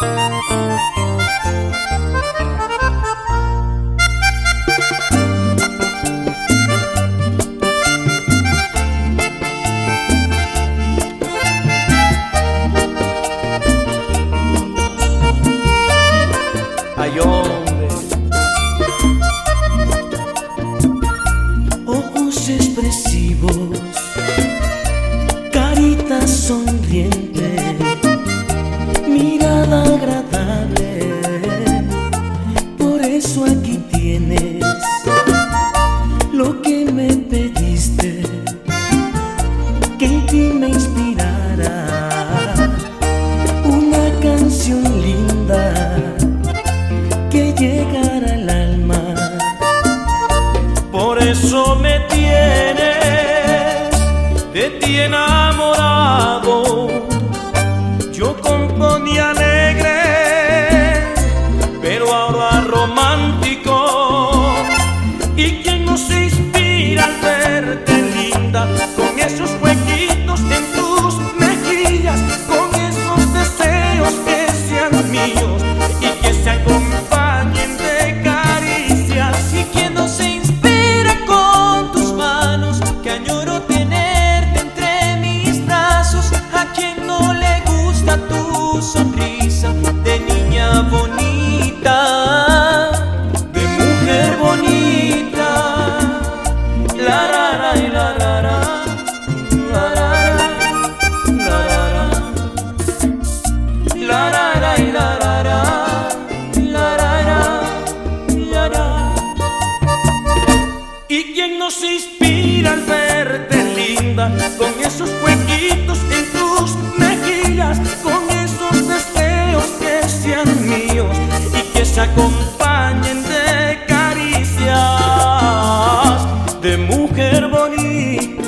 Ay, hombre. Ojos expresivos, carita sonriente, mirada agradable. Por eso aquí tienes lo que me pediste, que en ti me inspirara una canción linda que llegara al alma. Por eso me tienes de ti enamorado. Yo componía alegre, pero ahora romántico. ¿Y quién no se inspira al verte linda, con esos huequitos en tus mejillas, con esos deseos que sean míos y que se acompañen de caricias? ¿Y quién no se inspira con tus manos, que añoro tenerte entre mis brazos? ¿A quien no le gusta tu sonrisa de niña bonita, De mujer bonita, la rara y la rara, la rara, la rara, la rara y la rara, la rara, la rara. ¿Y quién no se inspira al verte linda, con esos huequitos en tus mejillas, con esos deseos que sean míos y que se acompañen de caricias de mujer bonita?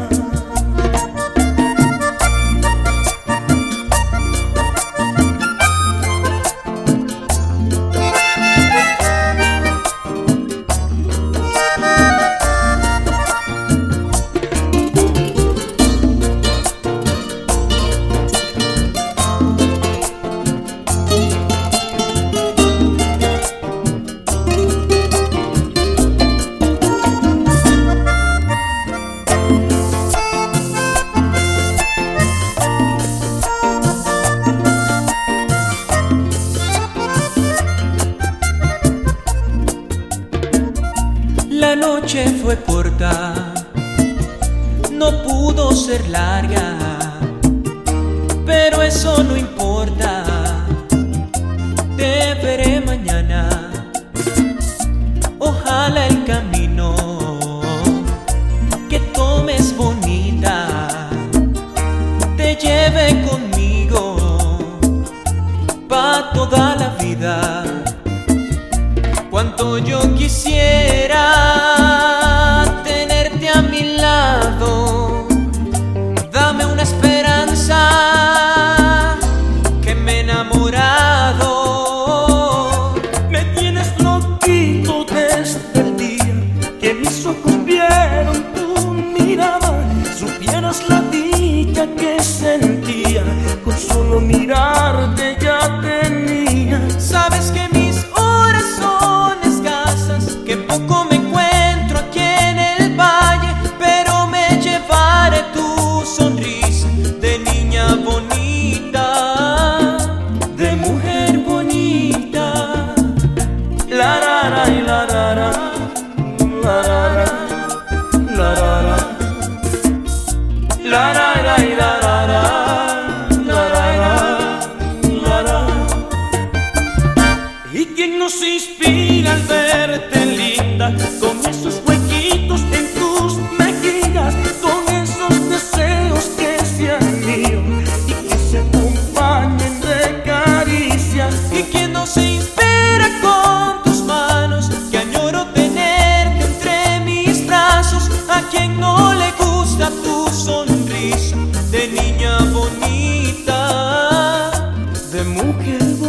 La noche fue corta, no pudo ser larga, pero eso no importa. Te veré mañana, ojalá el camino que tomes bonita te lleve conmigo pa' toda la vida. Cuánto yo quisiera tenerte a mi lado, dame una esperanza que me he enamorado. Me tienes loquito desde el día que mis ojos vieron tu mirada. Supieras la dicha que sentía con solo mirarte ya tenía. Sabes que mis horas son escasas, que poco me encuentro aquí en el valle, pero me llevaré tu sonrisa de niña bonita, De mujer bonita, la rara y la rara, la rara, la rara, la rara y la rara, la rara, la rara. ¿Y quién no se inspira al verte linda, con esos huequitos en tus mejillas, con esos deseos que sean míos y que se acompañen de caricias? ¿Y quién no se inspira con tus manos, que añoro tenerte entre mis brazos? ¿A quien no le gusta tu sonrisa de niña bonita, De mujer bonita.